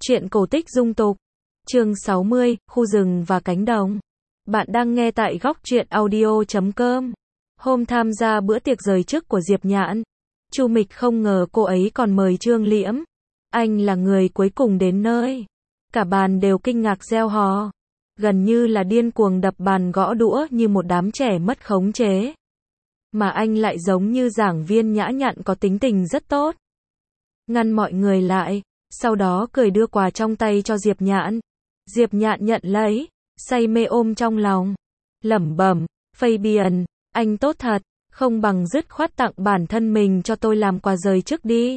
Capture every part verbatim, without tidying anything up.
Truyện cổ tích dung tục. Chương sáu mươi, khu rừng và cánh đồng. Bạn đang nghe tại góc truyện audio chấm com. Hôm tham gia bữa tiệc rời chức của Diệp Nhạn, Chu Mịch không ngờ cô ấy còn mời Trương Liễm. Anh là người cuối cùng đến nơi. Cả bàn đều kinh ngạc reo hò, gần như là điên cuồng đập bàn gõ đũa như một đám trẻ mất khống chế. Mà anh lại giống như giảng viên nhã nhặn có tính tình rất tốt. Ngăn mọi người lại, sau đó cười đưa quà trong tay cho Diệp Nhạn. Diệp Nhạn nhận lấy, say mê ôm trong lòng, lẩm bẩm, Fabian, anh tốt thật, không bằng dứt khoát tặng bản thân mình cho tôi làm quà rời chức đi.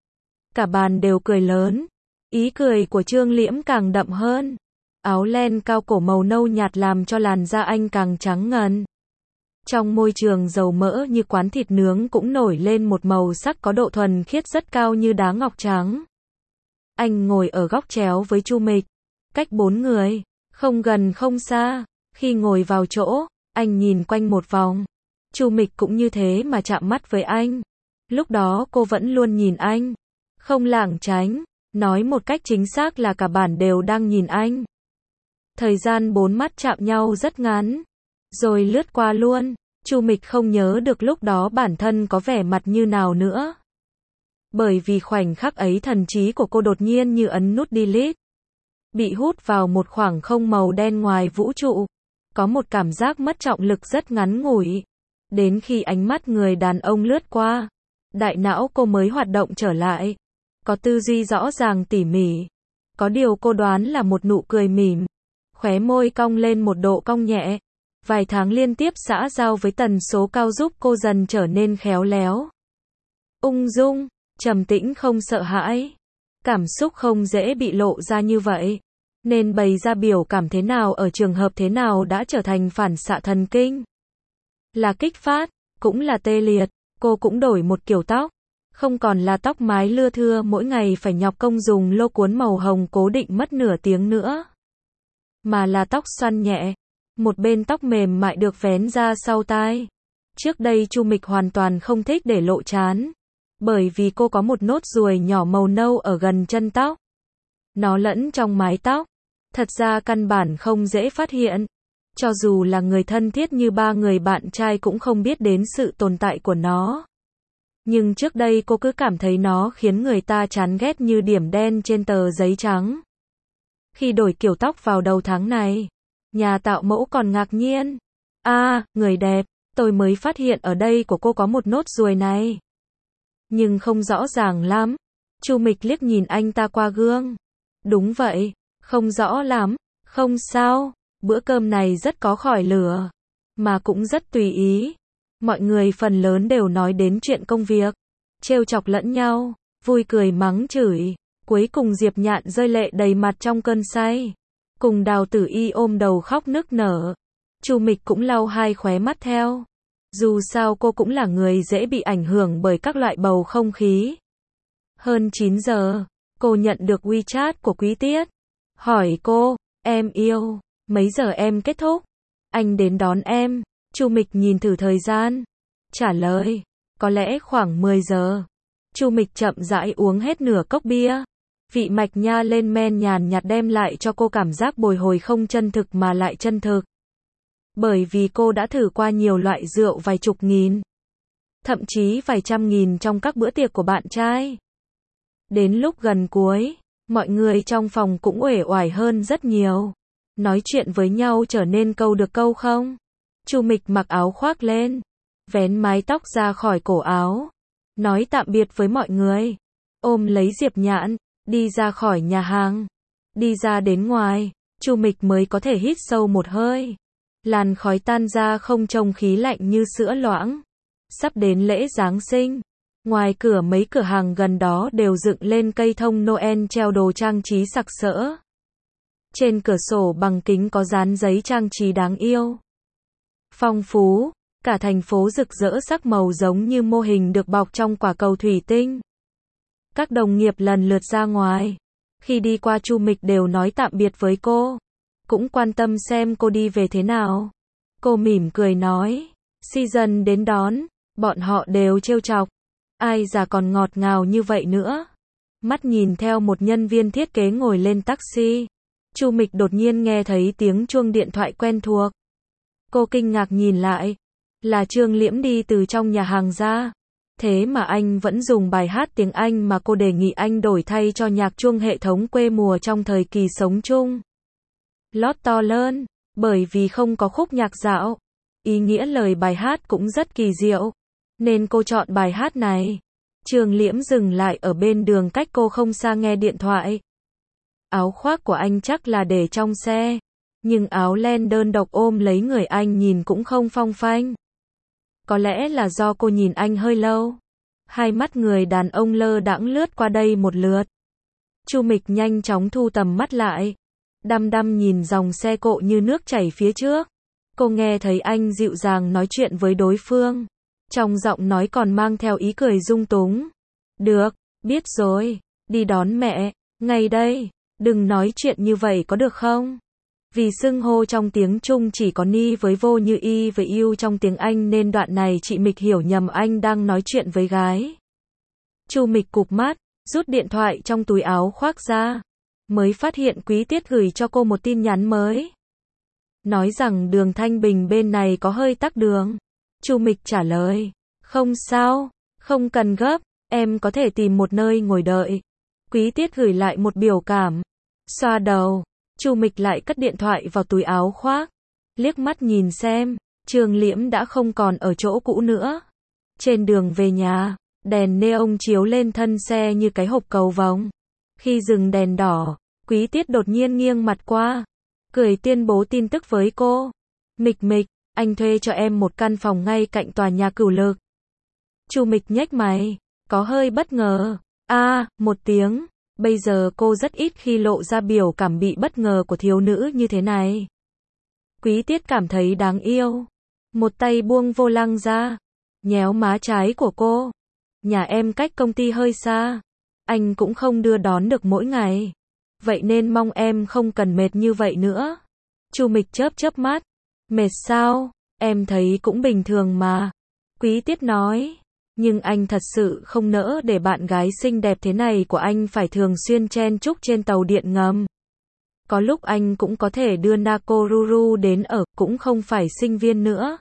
Cả bàn đều cười lớn, ý cười của Trương Liễm càng đậm hơn. Áo len cao cổ màu nâu nhạt làm cho làn da anh càng trắng ngần. Trong môi trường dầu mỡ như quán thịt nướng cũng nổi lên một màu sắc có độ thuần khiết rất cao như đá ngọc trắng. Anh ngồi ở góc chéo với Chu Mịch, cách bốn người, không gần không xa. Khi ngồi vào chỗ, anh nhìn quanh một vòng. Chu Mịch cũng như thế mà chạm mắt với anh. Lúc đó cô vẫn luôn nhìn anh, không lảng tránh, nói một cách chính xác là cả bản đều đang nhìn anh. Thời gian bốn mắt chạm nhau rất ngắn, rồi lướt qua luôn. Chu Mịch không nhớ được lúc đó bản thân có vẻ mặt như nào nữa. Bởi vì khoảnh khắc ấy thần trí của cô đột nhiên như ấn nút delete. Bị hút vào một khoảng không màu đen ngoài vũ trụ. Có một cảm giác mất trọng lực rất ngắn ngủi. Đến khi ánh mắt người đàn ông lướt qua, đại não cô mới hoạt động trở lại. Có tư duy rõ ràng tỉ mỉ. Có điều cô đoán là một nụ cười mỉm. Khóe môi cong lên một độ cong nhẹ. Vài tháng liên tiếp xã giao với tần số cao giúp cô dần trở nên khéo léo, ung dung, trầm tĩnh không sợ hãi. Cảm xúc không dễ bị lộ ra như vậy, nên bày ra biểu cảm thế nào ở trường hợp thế nào đã trở thành phản xạ thần kinh. Là kích phát, cũng là tê liệt. Cô cũng đổi một kiểu tóc. Không còn là tóc mái lưa thưa mỗi ngày phải nhọc công dùng lô cuốn màu hồng cố định mất nửa tiếng nữa. Mà là tóc xoăn nhẹ. Một bên tóc mềm mại được vén ra sau tai. Trước đây Chu Mịch hoàn toàn không thích để lộ trán. Bởi vì cô có một nốt ruồi nhỏ màu nâu ở gần chân tóc. Nó lẫn trong mái tóc. Thật ra căn bản không dễ phát hiện. Cho dù là người thân thiết như ba người bạn trai cũng không biết đến sự tồn tại của nó. Nhưng trước đây cô cứ cảm thấy nó khiến người ta chán ghét như điểm đen trên tờ giấy trắng. Khi đổi kiểu tóc vào đầu tháng này, nhà tạo mẫu còn ngạc nhiên. A, à, người đẹp, tôi mới phát hiện ở đây của cô có một nốt ruồi này. Nhưng không rõ ràng lắm. Chu Mịch liếc nhìn anh ta qua gương. Đúng vậy, không rõ lắm. Không sao, bữa cơm này rất có khỏi lửa. Mà cũng rất tùy ý. Mọi người phần lớn đều nói đến chuyện công việc. Trêu chọc lẫn nhau, vui cười mắng chửi. Cuối cùng Diệp Nhạn rơi lệ đầy mặt trong cơn say. Cùng Đào Tử Y ôm đầu khóc nức nở. Chu Mịch cũng lau hai khóe mắt theo. Dù sao cô cũng là người dễ bị ảnh hưởng bởi các loại bầu không khí. Hơn chín giờ, cô nhận được WeChat của Quý Tiết. Hỏi cô, em yêu, mấy giờ em kết thúc? Anh đến đón em. Chu Mịch nhìn thử thời gian. Trả lời, có lẽ khoảng mười giờ. Chu Mịch chậm rãi uống hết nửa cốc bia. Vị mạch nha lên men nhàn nhạt đem lại cho cô cảm giác bồi hồi không chân thực mà lại chân thực. Bởi vì cô đã thử qua nhiều loại rượu vài chục nghìn, thậm chí vài trăm nghìn trong các bữa tiệc của bạn trai. Đến lúc gần cuối, mọi người trong phòng cũng uể oải hơn rất nhiều. Nói chuyện với nhau trở nên câu được câu không. Chu Mịch mặc áo khoác lên, vén mái tóc ra khỏi cổ áo, nói tạm biệt với mọi người, ôm lấy Diệp Nhạn, đi ra khỏi nhà hàng. Đi ra đến ngoài, Chu Mịch mới có thể hít sâu một hơi. Làn khói tan ra không trông khí lạnh như sữa loãng. Sắp đến lễ Giáng sinh. Ngoài cửa mấy cửa hàng gần đó đều dựng lên cây thông Noel treo đồ trang trí sặc sỡ. Trên cửa sổ bằng kính có dán giấy trang trí đáng yêu. Phong phú, cả thành phố rực rỡ sắc màu giống như mô hình được bọc trong quả cầu thủy tinh. Các đồng nghiệp lần lượt ra ngoài. Khi đi qua Chu Mịch đều nói tạm biệt với cô. Cũng quan tâm xem cô đi về thế nào. Cô mỉm cười nói. Season đến đón. Bọn họ đều trêu chọc. Ai già còn ngọt ngào như vậy nữa. mắt nhìn theo một nhân viên thiết kế ngồi lên taxi. Chu Mịch đột nhiên nghe thấy tiếng chuông điện thoại quen thuộc. Cô kinh ngạc nhìn lại. Là Trương Liễm đi từ trong nhà hàng ra. Thế mà anh vẫn dùng bài hát tiếng Anh mà cô đề nghị anh đổi thay cho nhạc chuông hệ thống quê mùa trong thời kỳ sống chung. Lót to lớn, bởi vì không có khúc nhạc dạo. Ý nghĩa lời bài hát cũng rất kỳ diệu. Nên cô chọn bài hát này. Trương Liễm dừng lại ở bên đường cách cô không xa nghe điện thoại. Áo khoác của anh chắc là để trong xe. Nhưng áo len đơn độc ôm lấy người anh nhìn cũng không phong phanh. Có lẽ là do cô nhìn anh hơi lâu. Hai mắt người đàn ông lơ đãng lướt qua đây một lượt. Chu Mịch nhanh chóng thu tầm mắt lại. Đăm đăm nhìn dòng xe cộ như nước chảy phía trước. Cô nghe thấy anh dịu dàng nói chuyện với đối phương. Trong giọng nói còn mang theo ý cười dung túng. Được, biết rồi, đi đón mẹ, ngay đây, đừng nói chuyện như vậy có được không? Vì xưng hô trong tiếng Trung chỉ có ni với vô như y với yêu trong tiếng Anh nên đoạn này chị Mịch hiểu nhầm anh đang nói chuyện với gái. Chu Mịch cụp mắt, rút điện thoại trong túi áo khoác ra. Mới phát hiện Quý Tiết gửi cho cô một tin nhắn mới. Nói rằng đường Thanh Bình bên này có hơi tắc đường. Chu Mịch trả lời, không sao, không cần gấp, em có thể tìm một nơi ngồi đợi. Quý Tiết gửi lại một biểu cảm. Xoa đầu, Chu Mịch lại cất điện thoại vào túi áo khoác. Liếc mắt nhìn xem, Trương Liễm đã không còn ở chỗ cũ nữa. Trên đường về nhà, đèn neon chiếu lên thân xe như cái hộp cầu vồng. Khi dừng đèn đỏ, Quý Tiết đột nhiên nghiêng mặt qua, cười tuyên bố tin tức với cô. Mịch Mịch, anh thuê cho em một căn phòng ngay cạnh tòa nhà Cửu Lực. Chu Mịch nhếch mày, có hơi bất ngờ. A, à, một tiếng. Bây giờ cô rất ít khi lộ ra biểu cảm bị bất ngờ của thiếu nữ như thế này. Quý Tiết cảm thấy đáng yêu. Một tay buông vô lăng ra, nhéo má trái của cô. Nhà em cách công ty hơi xa. Anh cũng không đưa đón được mỗi ngày. Vậy nên mong em không cần mệt như vậy nữa. Chu Mịch chớp chớp mắt. Mệt sao? Em thấy cũng bình thường mà. Quý Tiết nói. Nhưng anh thật sự không nỡ để bạn gái xinh đẹp thế này của anh phải thường xuyên chen chúc trên tàu điện ngầm. Có lúc anh cũng có thể đưa Nakoruru đến ở, cũng không phải sinh viên nữa.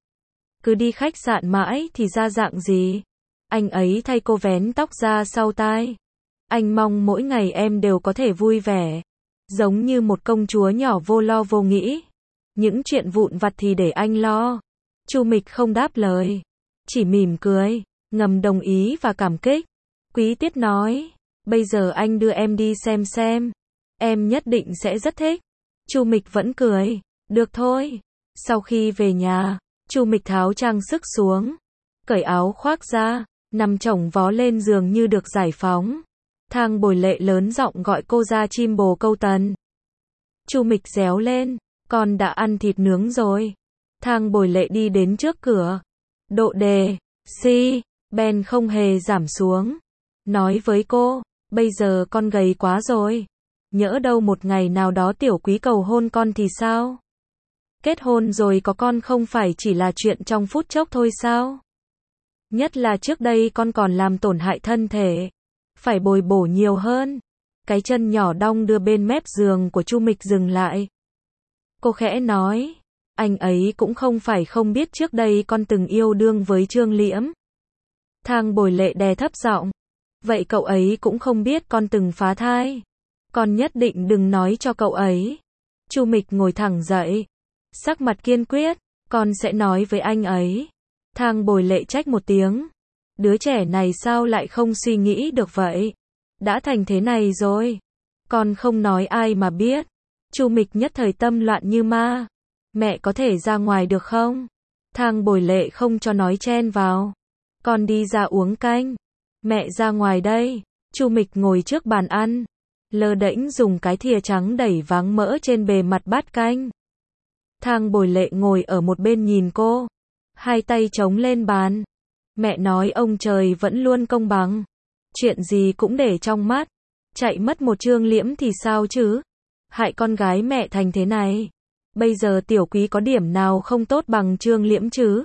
Cứ đi khách sạn mãi thì ra dạng gì? Anh ấy thay cô vén tóc ra sau tai. Anh mong mỗi ngày em đều có thể vui vẻ. Giống như một công chúa nhỏ vô lo vô nghĩ. Những chuyện vụn vặt thì để anh lo. Chu Mịch không đáp lời. Chỉ mỉm cười, ngầm đồng ý và cảm kích. Quý Tiết nói, bây giờ anh đưa em đi xem xem. Em nhất định sẽ rất thích. Chu Mịch vẫn cười, được thôi. Sau khi về nhà, Chu Mịch tháo trang sức xuống, cởi áo khoác ra, nằm chồng vó lên giường như được giải phóng. Thang Bồi Lệ lớn giọng gọi cô ra chim bồ câu tần. Chu Mịch réo lên, con đã ăn thịt nướng rồi. Thang Bồi Lệ đi đến trước cửa. Độ đề, si, Ben không hề giảm xuống. Nói với cô, bây giờ con gầy quá rồi. Nhỡ đâu một ngày nào đó Tiểu Quý cầu hôn con thì sao? Kết hôn rồi có con không phải chỉ là chuyện trong phút chốc thôi sao? Nhất là trước đây con còn làm tổn hại thân thể. Phải bồi bổ nhiều hơn. Cái chân nhỏ đong đưa bên mép giường của Chu Mịch dừng lại. Cô khẽ nói. Anh ấy cũng không phải không biết trước đây con từng yêu đương với Trương Liễm. Thang Bồi Lệ đè thấp giọng. Vậy cậu ấy cũng không biết con từng phá thai. Con nhất định đừng nói cho cậu ấy. Chu Mịch ngồi thẳng dậy. Sắc mặt kiên quyết. Con sẽ nói với anh ấy. Thang Bồi Lệ trách một tiếng. Đứa trẻ này sao lại không suy nghĩ được vậy? Đã thành thế này rồi. Con không nói ai mà biết. Chu Mịch nhất thời tâm loạn như ma. Mẹ có thể ra ngoài được không? Thang Bồi Lệ không cho nói chen vào. Con đi ra uống canh. Mẹ ra ngoài đây. Chu Mịch ngồi trước bàn ăn. Lơ đễnh dùng cái thìa trắng đẩy váng mỡ trên bề mặt bát canh. Thang Bồi Lệ ngồi ở một bên nhìn cô. Hai tay chống lên bàn. Mẹ nói ông trời vẫn luôn công bằng. Chuyện gì cũng để trong mắt. Chạy mất một Trương Liễm thì sao chứ? Hại con gái mẹ thành thế này. Bây giờ Tiểu Quý có điểm nào không tốt bằng Trương Liễm chứ?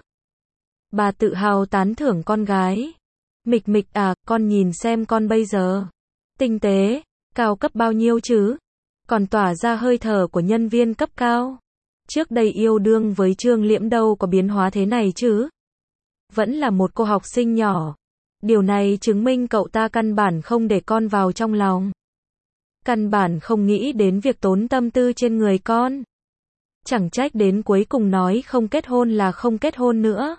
Bà tự hào tán thưởng con gái. Mịch Mịch à, con nhìn xem con bây giờ. Tinh tế, cao cấp bao nhiêu chứ? Còn tỏa ra hơi thở của nhân viên cấp cao. Trước đây yêu đương với Trương Liễm đâu có biến hóa thế này chứ. Vẫn là một cô học sinh nhỏ. Điều này chứng minh cậu ta căn bản không để con vào trong lòng. Căn bản không nghĩ đến việc tốn tâm tư trên người con. Chẳng trách đến cuối cùng nói không kết hôn là không kết hôn nữa.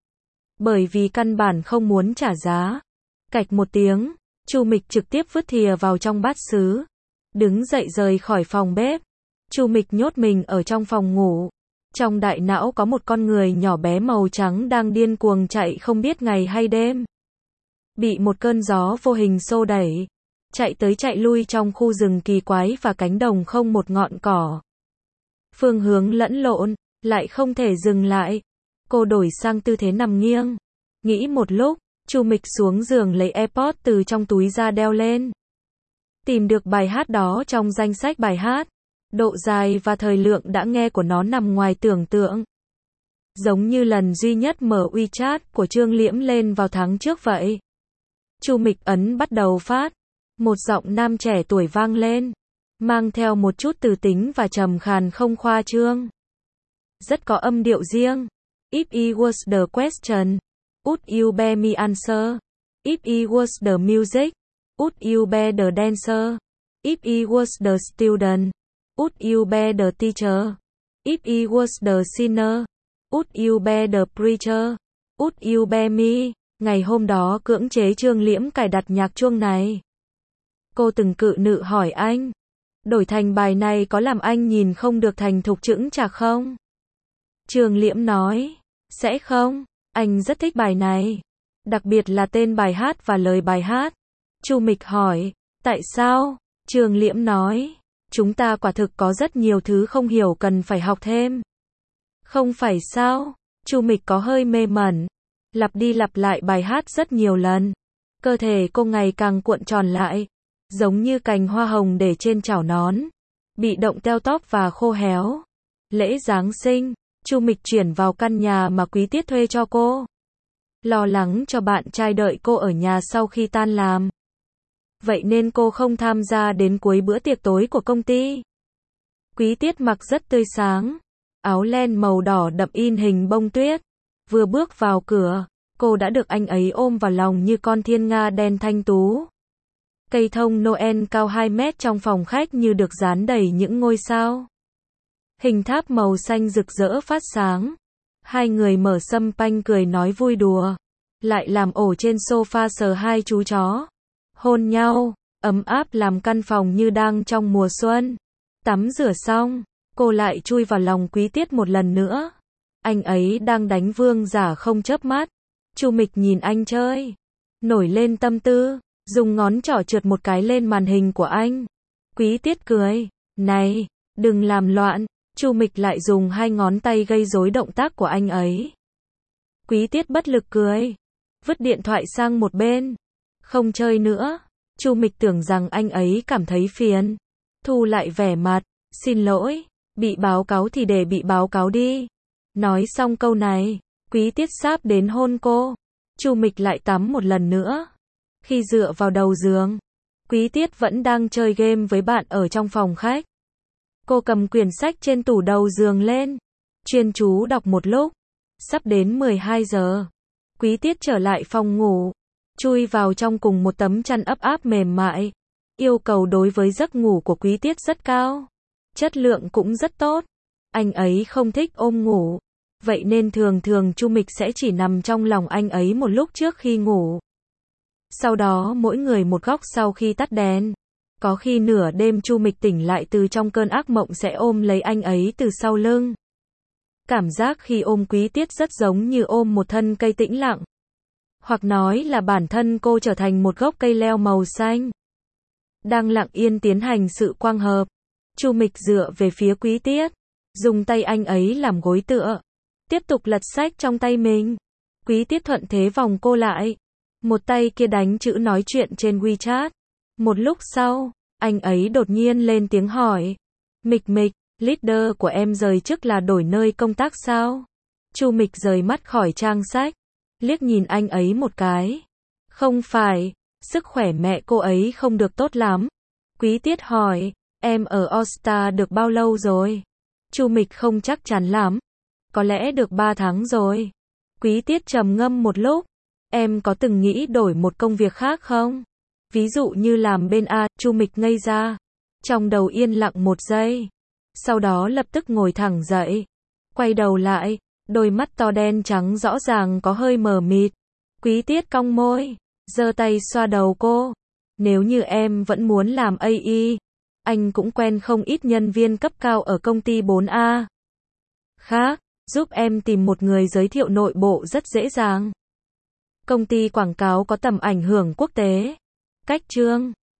Bởi vì căn bản không muốn trả giá. Cạch một tiếng, Chu Mịch trực tiếp vứt thìa vào trong bát sứ. Đứng dậy rời khỏi phòng bếp. Chu Mịch nhốt mình ở trong phòng ngủ. Trong đại não có một con người nhỏ bé màu trắng đang điên cuồng chạy không biết ngày hay đêm. Bị một cơn gió vô hình xô đẩy. Chạy tới chạy lui trong khu rừng kỳ quái và cánh đồng không một ngọn cỏ. Phương hướng lẫn lộn, lại không thể dừng lại. Cô đổi sang tư thế nằm nghiêng. Nghĩ một lúc, Chu Mịch xuống giường lấy AirPods từ trong túi ra đeo lên. Tìm được bài hát đó trong danh sách bài hát. Độ dài và thời lượng đã nghe của nó nằm ngoài tưởng tượng. Giống như lần duy nhất mở WeChat của Trương Liễm lên vào tháng trước vậy. Chu Mịch ấn bắt đầu phát. Một giọng nam trẻ tuổi vang lên. Mang theo một chút từ tính và trầm khàn không khoa trương. Rất có âm điệu riêng. If it was the question, would you be me answer? If it was the music, would you be the dancer? If it was the student, would you be the teacher? If it was the sinner, would you be the preacher? Would you be me? Ngày hôm đó cưỡng chế Trương Liễm cài đặt nhạc chuông này. Cô từng cự nữ hỏi anh. Đổi thành bài này có làm anh nhìn không được thành thục chững chạc không? Trương Liễm nói. Sẽ không. Anh rất thích bài này. Đặc biệt là tên bài hát và lời bài hát. Chu Mịch hỏi. Tại sao? Trương Liễm nói. Chúng ta quả thực có rất nhiều thứ không hiểu cần phải học thêm. Không phải sao? Chu Mịch có hơi mê mẩn. Lặp đi lặp lại bài hát rất nhiều lần. Cơ thể cô ngày càng cuộn tròn lại. Giống như cành hoa hồng để trên chảo nón. Bị động teo tóp và khô héo. Lễ Giáng sinh, Chu Mịch chuyển vào căn nhà mà Quý Tiết thuê cho cô. Lo lắng cho bạn trai đợi cô ở nhà sau khi tan làm. Vậy nên cô không tham gia đến cuối bữa tiệc tối của công ty. Quý Tiết mặc rất tươi sáng. Áo len màu đỏ đậm in hình bông tuyết. Vừa bước vào cửa, cô đã được anh ấy ôm vào lòng như con thiên nga đen thanh tú. Cây thông Noel cao hai mét trong phòng khách như được dán đầy những ngôi sao. Hình tháp màu xanh rực rỡ phát sáng. Hai người mở sâm panh cười nói vui đùa. Lại làm ổ trên sofa sờ hai chú chó. Hôn nhau, ấm áp làm căn phòng như đang trong mùa xuân. Tắm rửa xong, cô lại chui vào lòng Quý Tiết một lần nữa. Anh ấy đang đánh vương giả không chớp mắt. Chu Mịch nhìn anh chơi. Nổi lên tâm tư. Dùng ngón trỏ trượt một cái lên màn hình của anh. Quý Tiết cười. Này, đừng làm loạn. Chu Mịch lại dùng hai ngón tay gây rối động tác của anh ấy. Quý Tiết bất lực cười. Vứt điện thoại sang một bên. Không chơi nữa. Chu Mịch tưởng rằng anh ấy cảm thấy phiền. Thu lại vẻ mặt. Xin lỗi. Bị báo cáo thì để bị báo cáo đi. Nói xong câu này, Quý Tiết sáp đến hôn cô. Chu Mịch lại tắm một lần nữa. Khi dựa vào đầu giường, Quý Tiết vẫn đang chơi game với bạn ở trong phòng khách. Cô cầm quyển sách trên tủ đầu giường lên, chuyên chú đọc một lúc. Sắp đến mười hai giờ, Quý Tiết trở lại phòng ngủ, chui vào trong cùng một tấm chăn ấp áp mềm mại. Yêu cầu đối với giấc ngủ của Quý Tiết rất cao, chất lượng cũng rất tốt. Anh ấy không thích ôm ngủ, vậy nên thường thường Chu Mịch sẽ chỉ nằm trong lòng anh ấy một lúc trước khi ngủ. Sau đó mỗi người một góc sau khi tắt đèn. Có khi nửa đêm Chu Mịch tỉnh lại từ trong cơn ác mộng sẽ ôm lấy anh ấy từ sau lưng. Cảm giác khi ôm Quý Tiết rất giống như ôm một thân cây tĩnh lặng. Hoặc nói là bản thân cô trở thành một gốc cây leo màu xanh. Đang lặng yên tiến hành sự quang hợp. Chu Mịch dựa về phía Quý Tiết. Dùng tay anh ấy làm gối tựa. Tiếp tục lật sách trong tay mình. Quý Tiết thuận thế vòng cô lại. Một tay kia đánh chữ nói chuyện trên WeChat. Một lúc sau, anh ấy đột nhiên lên tiếng hỏi. Mịch Mịch, leader của em rời chức là đổi nơi công tác sao? Chu Mịch rời mắt khỏi trang sách. Liếc nhìn anh ấy một cái. Không phải. Sức khỏe mẹ cô ấy không được tốt lắm. Quý Tiết hỏi, em ở All-Star được bao lâu rồi? Chu Mịch không chắc chắn lắm. Có lẽ được ba tháng rồi. Quý Tiết trầm ngâm một lúc. Em có từng nghĩ đổi một công việc khác không? Ví dụ như làm bên A, Chu Mịch ngây ra. Trong đầu yên lặng một giây. Sau đó lập tức ngồi thẳng dậy. Quay đầu lại, đôi mắt to đen trắng rõ ràng có hơi mờ mịt. Quý Tiết cong môi, giơ tay xoa đầu cô. Nếu như em vẫn muốn làm a i, anh cũng quen không ít nhân viên cấp cao ở công ty bốn A. Khác, giúp em tìm một người giới thiệu nội bộ rất dễ dàng. Công ty quảng cáo có tầm ảnh hưởng quốc tế. Cách chương